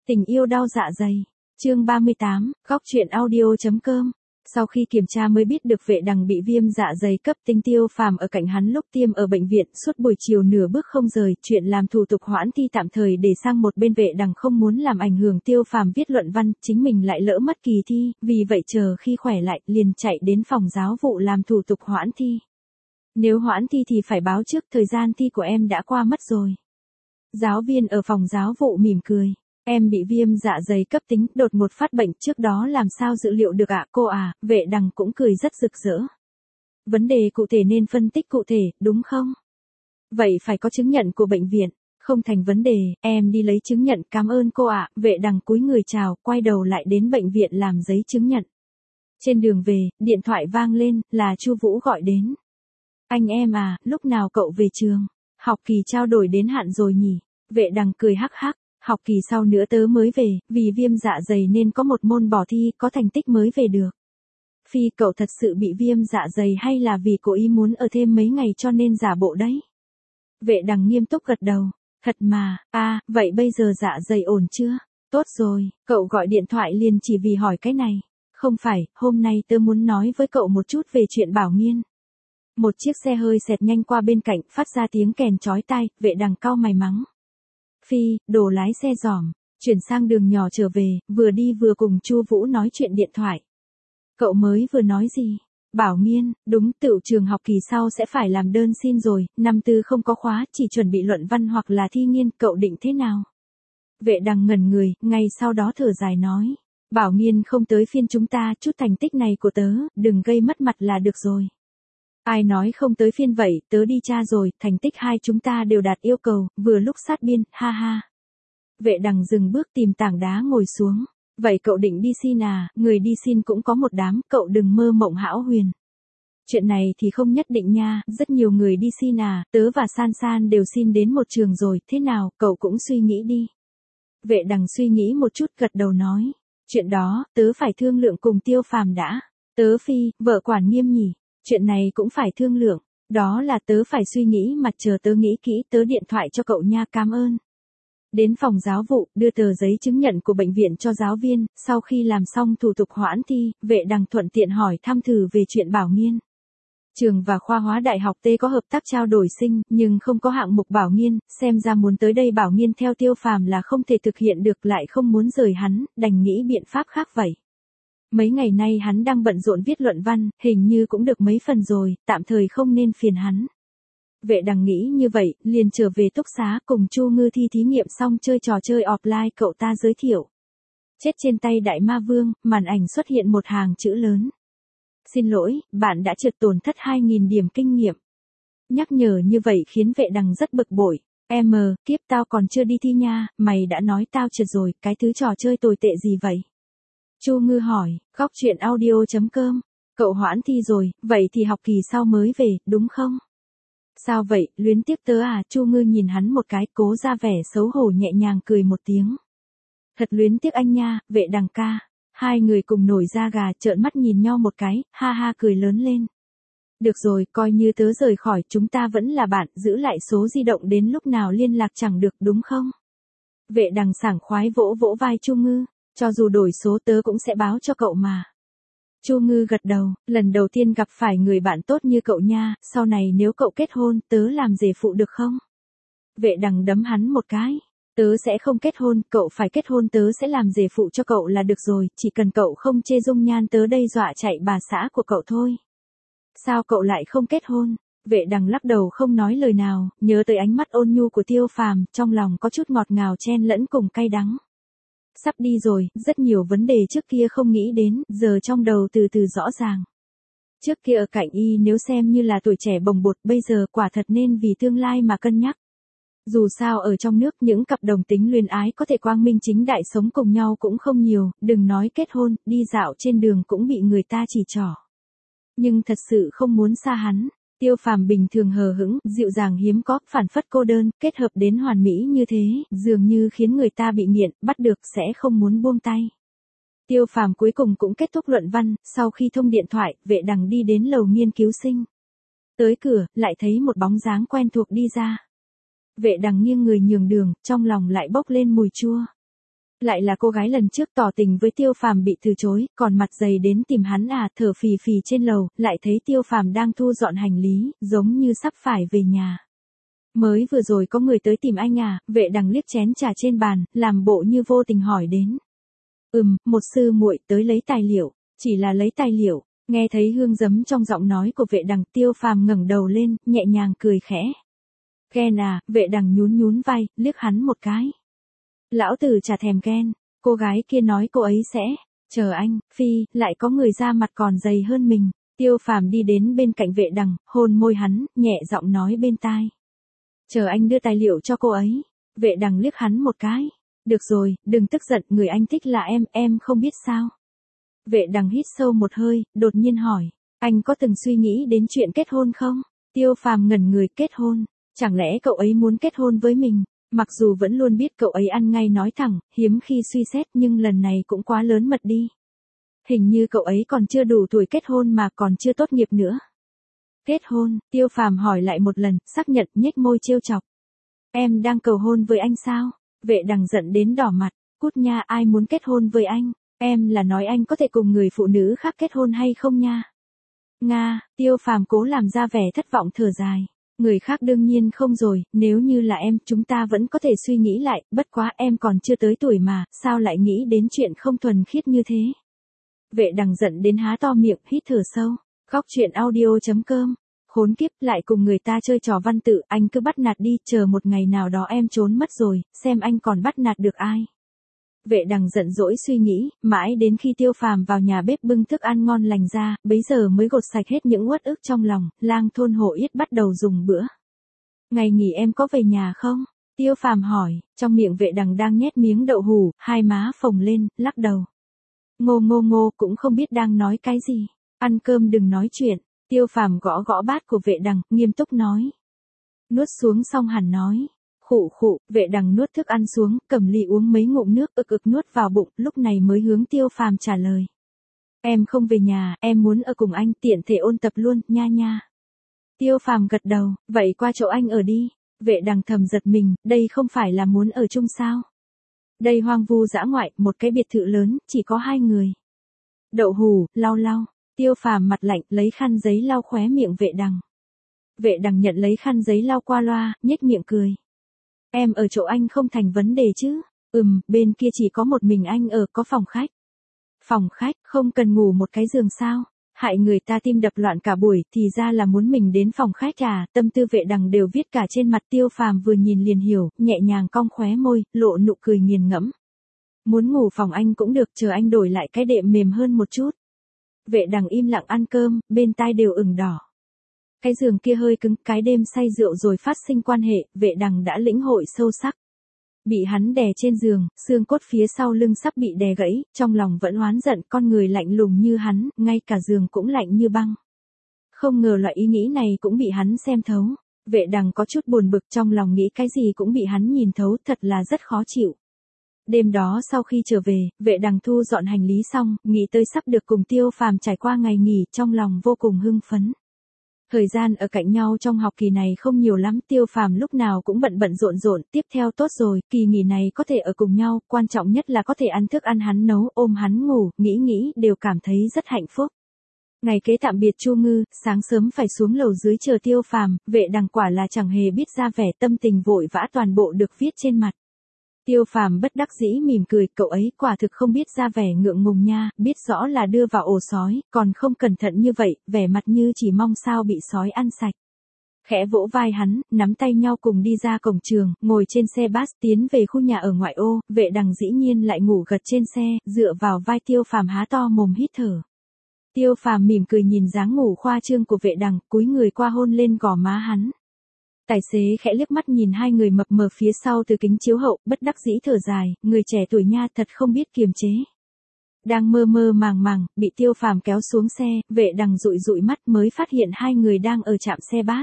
Tình yêu đau dạ dày. Chương 38, góc truyện audio.com. Sau khi kiểm tra mới biết được Vệ Đằng bị viêm dạ dày cấp tính. Tiêu Phàm ở cạnh hắn lúc tiêm ở bệnh viện, suốt buổi chiều nửa bước không rời, chuyện làm thủ tục hoãn thi tạm thời để sang một bên. Vệ Đằng không muốn làm ảnh hưởng Tiêu Phàm viết luận văn, chính mình lại lỡ mất kỳ thi, vì vậy chờ khi khỏe lại, liền chạy đến phòng giáo vụ làm thủ tục hoãn thi. Nếu hoãn thi thì phải báo trước, thời gian thi của em đã qua mất rồi. Giáo viên ở phòng giáo vụ mỉm cười. Em bị viêm dạ dày cấp tính, đột ngột phát bệnh, trước đó làm sao dự liệu được ạ cô à? Vệ Đằng cũng cười rất rực rỡ. Vấn đề cụ thể nên phân tích cụ thể, đúng không? Vậy phải có chứng nhận của bệnh viện. Không thành vấn đề, em đi lấy chứng nhận, cảm ơn cô ạ. Vệ Đằng cúi người chào, quay đầu lại đến bệnh viện làm giấy chứng nhận. Trên đường về, điện thoại vang lên, là Chu Vũ gọi đến. Anh em à, lúc nào cậu về trường? Học kỳ trao đổi đến hạn rồi nhỉ? Vệ Đằng cười hắc hắc. Học kỳ sau nữa tớ mới về, vì viêm dạ dày nên có một môn bỏ thi, có thành tích mới về được. Phi, cậu thật sự bị viêm dạ dày hay là vì cố ý muốn ở thêm mấy ngày cho nên giả bộ đấy? Vệ Đằng nghiêm túc gật đầu. Thật mà, vậy bây giờ dạ dày ổn chưa? Tốt rồi, cậu gọi điện thoại liền chỉ vì hỏi cái này. Không phải, hôm nay tớ muốn nói với cậu một chút về chuyện Bảo Nghiên. Một chiếc xe hơi xẹt nhanh qua bên cạnh, phát ra tiếng kèn chói tai. Vệ Đằng cau mày mắng. Phi, đồ lái xe giỏm, chuyển sang đường nhỏ trở về, vừa đi vừa cùng Chu Vũ nói chuyện điện thoại. Cậu mới vừa nói gì? Bảo Nghiên, đúng, tựu trường học kỳ sau sẽ phải làm đơn xin rồi, năm tư không có khóa, chỉ chuẩn bị luận văn hoặc là thi nghiên, cậu định thế nào? Vệ Đằng ngẩn người, ngay sau đó thở dài nói. Bảo Nghiên không tới phiên chúng ta, chút thành tích này của tớ, đừng gây mất mặt là được rồi. Ai nói không tới phiên vậy, tớ đi tra rồi, thành tích hai chúng ta đều đạt yêu cầu, vừa lúc sát biên, ha ha. Vệ Đằng dừng bước tìm tảng đá ngồi xuống. Vậy cậu định đi xin à, người đi xin cũng có một đám, cậu đừng mơ mộng hão huyền. Chuyện này thì không nhất định nha, rất nhiều người đi xin à, tớ và San San đều xin đến một trường rồi, thế nào, cậu cũng suy nghĩ đi. Vệ Đằng suy nghĩ một chút gật đầu nói. Chuyện đó, tớ phải thương lượng cùng Tiêu Phàm đã. Tớ Phi, vợ quản nghiêm nhỉ. Chuyện này cũng phải thương lượng, đó là tớ phải suy nghĩ mà chờ tớ nghĩ kỹ tớ điện thoại cho cậu nha, cảm ơn. Đến phòng giáo vụ, đưa tờ giấy chứng nhận của bệnh viện cho giáo viên, sau khi làm xong thủ tục hoãn thi, Vệ Đằng thuận tiện hỏi thăm thử về chuyện Bảo Nghiên. Trường và khoa hóa đại học T có hợp tác trao đổi sinh, nhưng không có hạng mục Bảo Nghiên, xem ra muốn tới đây Bảo Nghiên theo Tiêu Phàm là không thể thực hiện được, lại không muốn rời hắn, đành nghĩ biện pháp khác vậy. Mấy ngày nay hắn đang bận rộn viết luận văn, hình như cũng được mấy phần rồi, tạm thời không nên phiền hắn. Vệ Đằng nghĩ như vậy, liền trở về túc xá cùng Chu Ngư thi thí nghiệm xong chơi trò chơi offline cậu ta giới thiệu. Chết trên tay Đại Ma Vương, màn ảnh xuất hiện một hàng chữ lớn. Xin lỗi, bạn đã trượt tổn thất 2.000 điểm kinh nghiệm. Nhắc nhở như vậy khiến Vệ Đằng rất bực bội. Kiếp tao còn chưa đi thi nha, mày đã nói tao trượt rồi, cái thứ trò chơi tồi tệ gì vậy? Chu Ngư hỏi, góc truyện audio.com, cậu hoãn thi rồi, vậy thì học kỳ sau mới về, đúng không? Sao vậy, luyến tiếc tớ à? Chu Ngư nhìn hắn một cái, cố ra vẻ xấu hổ nhẹ nhàng cười một tiếng. Thật luyến tiếc anh nha, Vệ Đằng ca. Hai người cùng nổi da gà, trợn mắt nhìn nhau một cái, ha ha cười lớn lên. Được rồi, coi như tớ rời khỏi, chúng ta vẫn là bạn, giữ lại số di động đến lúc nào liên lạc chẳng được, đúng không? Vệ Đằng sảng khoái vỗ vỗ vai Chu Ngư. Cho dù đổi số tớ cũng sẽ báo cho cậu mà. Chu Ngư gật đầu, lần đầu tiên gặp phải người bạn tốt như cậu nha, sau này nếu cậu kết hôn, tớ làm rể phụ được không? Vệ Đằng đấm hắn một cái. Tớ sẽ không kết hôn, cậu phải kết hôn, tớ sẽ làm rể phụ cho cậu là được rồi, chỉ cần cậu không chê dung nhan tớ đây dọa chạy bà xã của cậu thôi. Sao cậu lại không kết hôn? Vệ Đằng lắc đầu không nói lời nào, nhớ tới ánh mắt ôn nhu của Tiêu Phàm, trong lòng có chút ngọt ngào chen lẫn cùng cay đắng. Sắp đi rồi, rất nhiều vấn đề trước kia không nghĩ đến, giờ trong đầu từ từ rõ ràng. Trước kia ở cạnh y nếu xem như là tuổi trẻ bồng bột, bây giờ quả thật nên vì tương lai mà cân nhắc. Dù sao ở trong nước những cặp đồng tính luyến ái có thể quang minh chính đại sống cùng nhau cũng không nhiều, đừng nói kết hôn, đi dạo trên đường cũng bị người ta chỉ trỏ. Nhưng thật sự không muốn xa hắn. Tiêu Phàm bình thường hờ hững, dịu dàng hiếm có, phản phất cô đơn, kết hợp đến hoàn mỹ như thế, dường như khiến người ta bị nghiện, bắt được sẽ không muốn buông tay. Tiêu Phàm cuối cùng cũng kết thúc luận văn, sau khi thông điện thoại, Vệ Đằng đi đến lầu nghiên cứu sinh. Tới cửa, lại thấy một bóng dáng quen thuộc đi ra. Vệ Đằng nghiêng người nhường đường, trong lòng lại bốc lên mùi chua. Lại là cô gái lần trước tỏ tình với Tiêu Phàm bị từ chối, còn mặt dày đến tìm hắn à, thở phì phì trên lầu, lại thấy Tiêu Phàm đang thu dọn hành lý, giống như sắp phải về nhà. Mới vừa rồi có người tới tìm anh à, Vệ Đằng liếc chén trà trên bàn, làm bộ như vô tình hỏi đến. Một sư muội tới lấy tài liệu, chỉ là lấy tài liệu. Nghe thấy hương giấm trong giọng nói của Vệ Đằng, Tiêu Phàm ngẩng đầu lên, nhẹ nhàng cười khẽ. Ghen à, Vệ Đằng nhún nhún vai, liếc hắn một cái. Lão tử chả thèm ghen, cô gái kia nói cô ấy sẽ, chờ anh, phi, lại có người ra mặt còn dày hơn mình. Tiêu Phàm đi đến bên cạnh Vệ Đằng, hôn môi hắn, nhẹ giọng nói bên tai. Chờ anh đưa tài liệu cho cô ấy. Vệ Đằng liếc hắn một cái. Được rồi, đừng tức giận, người anh thích là em không biết sao. Vệ Đằng hít sâu một hơi, đột nhiên hỏi, anh có từng suy nghĩ đến chuyện kết hôn không? Tiêu Phàm ngẩn người, kết hôn, chẳng lẽ cậu ấy muốn kết hôn với mình? Mặc dù vẫn luôn biết cậu ấy ăn ngay nói thẳng, hiếm khi suy xét nhưng lần này cũng quá lớn mật đi. Hình như cậu ấy còn chưa đủ tuổi kết hôn mà còn chưa tốt nghiệp nữa. Kết hôn, Tiêu Phàm hỏi lại một lần, xác nhận, nhếch môi trêu chọc. Em đang cầu hôn với anh sao? Vệ Đằng giận đến đỏ mặt, cút nha, ai muốn kết hôn với anh? Em là nói anh có thể cùng người phụ nữ khác kết hôn hay không nha? Nga, Tiêu Phàm cố làm ra vẻ thất vọng thở dài. Người khác đương nhiên không rồi, nếu như là em, chúng ta vẫn có thể suy nghĩ lại, bất quá em còn chưa tới tuổi mà, sao lại nghĩ đến chuyện không thuần khiết như thế? Vệ Đằng giận đến há to miệng, hít thở sâu. Góc truyện audio.com. Khốn kiếp, lại cùng người ta chơi trò văn tự, anh cứ bắt nạt đi, chờ một ngày nào đó em trốn mất rồi, xem anh còn bắt nạt được ai. Vệ Đằng giận dỗi suy nghĩ, mãi đến khi Tiêu Phàm vào nhà bếp bưng thức ăn ngon lành ra, bấy giờ mới gột sạch hết những uất ức trong lòng, lang thôn hổ yết bắt đầu dùng bữa. Ngày nghỉ em có về nhà không? Tiêu Phàm hỏi, trong miệng Vệ Đằng đang nhét miếng đậu hủ, hai má phồng lên, lắc đầu. Ngô cũng không biết đang nói cái gì. Ăn cơm đừng nói chuyện. Tiêu Phàm gõ gõ bát của Vệ Đằng, nghiêm túc nói. Nuốt xuống xong hẳn nói. Khụ, Vệ Đằng nuốt thức ăn xuống, cầm ly uống mấy ngụm nước, ực nuốt vào bụng, lúc này mới hướng Tiêu Phàm trả lời. Em không về nhà, em muốn ở cùng anh, tiện thể ôn tập luôn, nha. Tiêu Phàm gật đầu, vậy qua chỗ anh ở đi. Vệ Đằng thầm giật mình, đây không phải là muốn ở chung sao? Đây hoang vu dã ngoại, một cái biệt thự lớn, chỉ có hai người. Đậu hủ, lau. Tiêu Phàm mặt lạnh, lấy khăn giấy lau khóe miệng Vệ Đằng. Vệ Đằng nhận lấy khăn giấy lau qua loa, nhếch miệng cười. Em ở chỗ anh không thành vấn đề chứ? Bên kia chỉ có một mình anh ở, có phòng khách. Phòng khách, không cần ngủ một cái giường sao? Hại người ta tim đập loạn cả buổi, thì ra là muốn mình đến phòng khách à? Tâm tư Vệ Đằng đều viết cả trên mặt. Tiêu Phàm vừa nhìn liền hiểu, nhẹ nhàng cong khóe môi, lộ nụ cười nghiền ngẫm. Muốn ngủ phòng anh cũng được, chờ anh đổi lại cái đệm mềm hơn một chút. Vệ Đằng im lặng ăn cơm, bên tai đều ửng đỏ. Cái giường kia hơi cứng, cái đêm say rượu rồi phát sinh quan hệ, Vệ Đằng đã lĩnh hội sâu sắc. Bị hắn đè trên giường, xương cốt phía sau lưng sắp bị đè gãy, trong lòng vẫn oán giận, con người lạnh lùng như hắn, ngay cả giường cũng lạnh như băng. Không ngờ loại ý nghĩ này cũng bị hắn xem thấu. Vệ Đằng có chút buồn bực, trong lòng nghĩ cái gì cũng bị hắn nhìn thấu, thật là rất khó chịu. Đêm đó sau khi trở về, Vệ Đằng thu dọn hành lý xong, nghĩ tới sắp được cùng Tiêu Phàm trải qua ngày nghỉ, trong lòng vô cùng hưng phấn. Thời gian ở cạnh nhau trong học kỳ này không nhiều lắm, Tiêu Phàm lúc nào cũng bận rộn, tiếp theo tốt rồi, kỳ nghỉ này có thể ở cùng nhau, quan trọng nhất là có thể ăn thức ăn hắn nấu, ôm hắn ngủ, nghĩ đều cảm thấy rất hạnh phúc. Ngày kế tạm biệt Chu Ngư, sáng sớm phải xuống lầu dưới chờ Tiêu Phàm, Vệ Đằng quả là chẳng hề biết ra vẻ, tâm tình vội vã toàn bộ được viết trên mặt. Tiêu Phàm bất đắc dĩ mỉm cười, cậu ấy quả thực không biết ra vẻ ngượng ngùng nha, biết rõ là đưa vào ổ sói, còn không cẩn thận như vậy, vẻ mặt như chỉ mong sao bị sói ăn sạch. Khẽ vỗ vai hắn, nắm tay nhau cùng đi ra cổng trường, ngồi trên xe bus tiến về khu nhà ở ngoại ô, Vệ Đằng dĩ nhiên lại ngủ gật trên xe, dựa vào vai Tiêu Phàm há to mồm hít thở. Tiêu Phàm mỉm cười nhìn dáng ngủ khoa trương của Vệ Đằng, cúi người qua hôn lên gò má hắn. Tài xế khẽ liếc mắt nhìn hai người mập mờ phía sau từ kính chiếu hậu, bất đắc dĩ thở dài, người trẻ tuổi nha thật không biết kiềm chế. Đang mơ màng, bị Tiêu Phàm kéo xuống xe, Vệ Đằng dụi mắt mới phát hiện hai người đang ở trạm xe bus.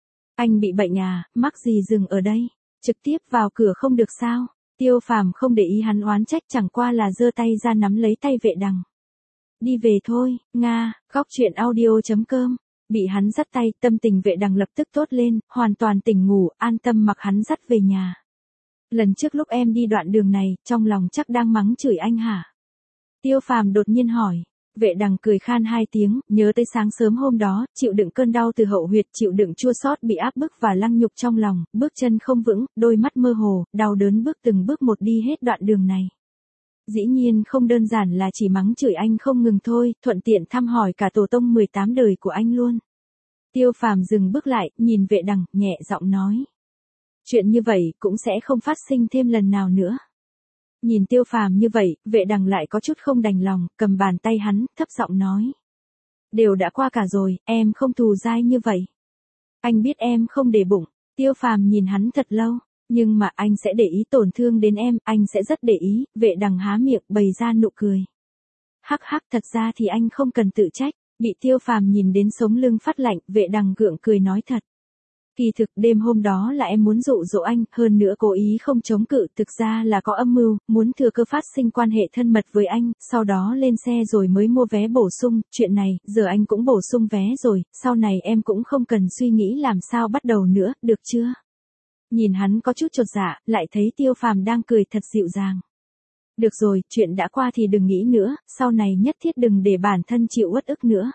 Anh bị bệnh à, mắc gì dừng ở đây, trực tiếp vào cửa không được sao? Tiêu Phàm không để ý hắn oán trách, chẳng qua là giơ tay ra nắm lấy tay Vệ Đằng. Đi về thôi, Nga, góc truyện audio.com. Bị hắn dắt tay, tâm tình Vệ Đằng lập tức tốt lên, hoàn toàn tỉnh ngủ, an tâm mặc hắn dắt về nhà. Lần trước lúc em đi đoạn đường này, trong lòng chắc đang mắng chửi anh hả? Tiêu Phàm đột nhiên hỏi. Vệ Đằng cười khan hai tiếng, nhớ tới sáng sớm hôm đó, chịu đựng cơn đau từ hậu huyệt, chịu đựng chua xót bị áp bức và lăng nhục trong lòng, bước chân không vững, đôi mắt mơ hồ, đau đớn bước từng bước một đi hết đoạn đường này. Dĩ nhiên không đơn giản là chỉ mắng chửi anh không ngừng thôi, thuận tiện thăm hỏi cả tổ tông 18 đời của anh luôn. Tiêu Phàm dừng bước lại, nhìn Vệ Đằng, nhẹ giọng nói. Chuyện như vậy cũng sẽ không phát sinh thêm lần nào nữa. Nhìn Tiêu Phàm như vậy, Vệ Đằng lại có chút không đành lòng, cầm bàn tay hắn, thấp giọng nói. Đều đã qua cả rồi, em không thù dai như vậy. Anh biết em không để bụng. Tiêu Phàm nhìn hắn thật lâu. Nhưng mà anh sẽ để ý tổn thương đến em, anh sẽ rất để ý. Vệ Đằng há miệng, bày ra nụ cười. Hắc hắc, thật ra thì anh không cần tự trách. Bị Tiêu Phàm nhìn đến sống lưng phát lạnh, Vệ Đằng gượng cười nói thật. Kỳ thực đêm hôm đó là em muốn dụ dỗ anh, hơn nữa cố ý không chống cự, thực ra là có âm mưu, muốn thừa cơ phát sinh quan hệ thân mật với anh, sau đó lên xe rồi mới mua vé bổ sung, chuyện này, giờ anh cũng bổ sung vé rồi, sau này em cũng không cần suy nghĩ làm sao bắt đầu nữa, được chưa? Nhìn hắn có chút chột dạ, lại thấy Tiêu Phàm đang cười thật dịu dàng. Được rồi, chuyện đã qua thì đừng nghĩ nữa, sau này nhất thiết đừng để bản thân chịu uất ức nữa.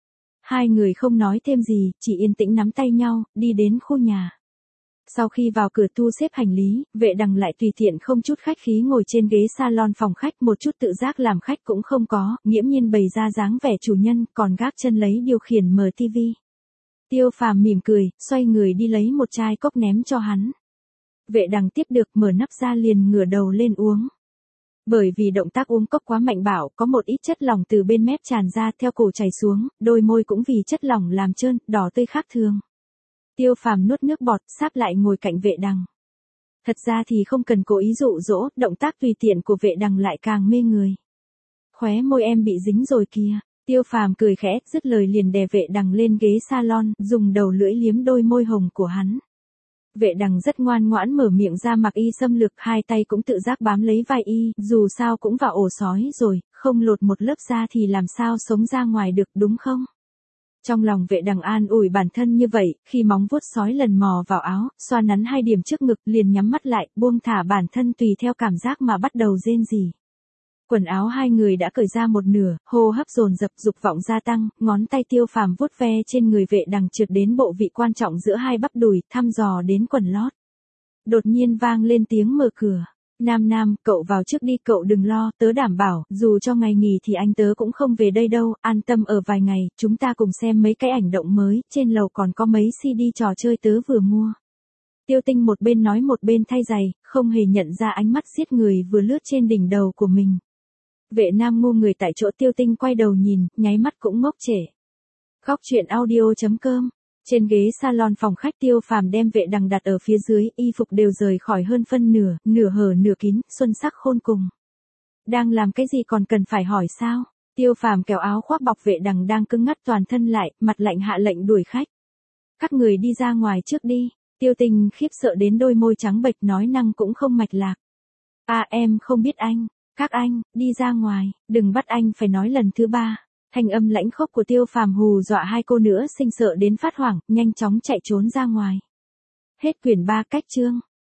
Hai người không nói thêm gì, chỉ yên tĩnh nắm tay nhau, đi đến khu nhà. Sau khi vào cửa thu xếp hành lý, Vệ Đằng lại tùy tiện không chút khách khí ngồi trên ghế salon phòng khách, một chút tự giác làm khách cũng không có, nghiễm nhiên bày ra dáng vẻ chủ nhân, còn gác chân lấy điều khiển mở tivi. Tiêu Phàm mỉm cười, xoay người đi lấy một chai cốc ném cho hắn. Vệ Đằng tiếp được, mở nắp ra liền ngửa đầu lên uống. Bởi vì động tác uống cốc quá mạnh bạo, có một ít chất lỏng từ bên mép tràn ra theo cổ chảy xuống, đôi môi cũng vì chất lỏng làm trơn, đỏ tươi khác thường. Tiêu Phàm nuốt nước bọt, sáp lại ngồi cạnh Vệ Đằng. Thật ra thì không cần cố ý dụ dỗ, động tác tùy tiện của Vệ Đằng lại càng mê người. Khóe môi em bị dính rồi kìa. Tiêu Phàm cười khẽ, dứt lời liền đè Vệ Đằng lên ghế salon, dùng đầu lưỡi liếm đôi môi hồng của hắn. Vệ Đằng rất ngoan ngoãn mở miệng ra mặc y xâm lược, hai tay cũng tự giác bám lấy vai y, dù sao cũng vào ổ sói rồi, không lột một lớp da thì làm sao sống ra ngoài được, đúng không? Trong lòng Vệ Đằng an ủi bản thân như vậy, khi móng vuốt sói lần mò vào áo, xoa nắn hai điểm trước ngực, liền nhắm mắt lại, buông thả bản thân tùy theo cảm giác mà bắt đầu rên rỉ. Quần áo hai người đã cởi ra một nửa, hô hấp dồn dập, dục vọng gia tăng, ngón tay Tiêu Phàm vuốt ve trên người Vệ Đằng trượt đến bộ vị quan trọng giữa hai bắp đùi, thăm dò đến quần lót. Đột nhiên vang lên tiếng mở cửa. Nam, cậu vào trước đi, cậu đừng lo, tớ đảm bảo, dù cho ngày nghỉ thì anh tớ cũng không về đây đâu, an tâm ở vài ngày, chúng ta cùng xem mấy cái ảnh động mới, trên lầu còn có mấy CD trò chơi tớ vừa mua. Tiêu Tinh một bên nói một bên thay giày, không hề nhận ra ánh mắt giết người vừa lướt trên đỉnh đầu của mình. Vệ Nam ngu người tại chỗ, Tiêu Tinh quay đầu nhìn, nháy mắt cũng ngốc trệ. Góc truyện audio.com. Trên ghế salon phòng khách, Tiêu Phàm đem Vệ Đằng đặt ở phía dưới, y phục đều rời khỏi hơn phân nửa, nửa hở nửa kín, xuân sắc khôn cùng. Đang làm cái gì còn cần phải hỏi sao? Tiêu Phàm kéo áo khoác bọc Vệ Đằng đang cứng ngắc toàn thân lại, mặt lạnh hạ lệnh đuổi khách. Các người đi ra ngoài trước đi. Tiêu Tinh khiếp sợ đến đôi môi trắng bệch, nói năng cũng không mạch lạc. Em không biết anh. Các anh, đi ra ngoài, đừng bắt anh phải nói lần thứ ba. Thanh âm lãnh khốc của Tiêu Phàm hù dọa hai cô nữa sinh sợ đến phát hoảng, nhanh chóng chạy trốn ra ngoài. Hết quyển 3, cách chương.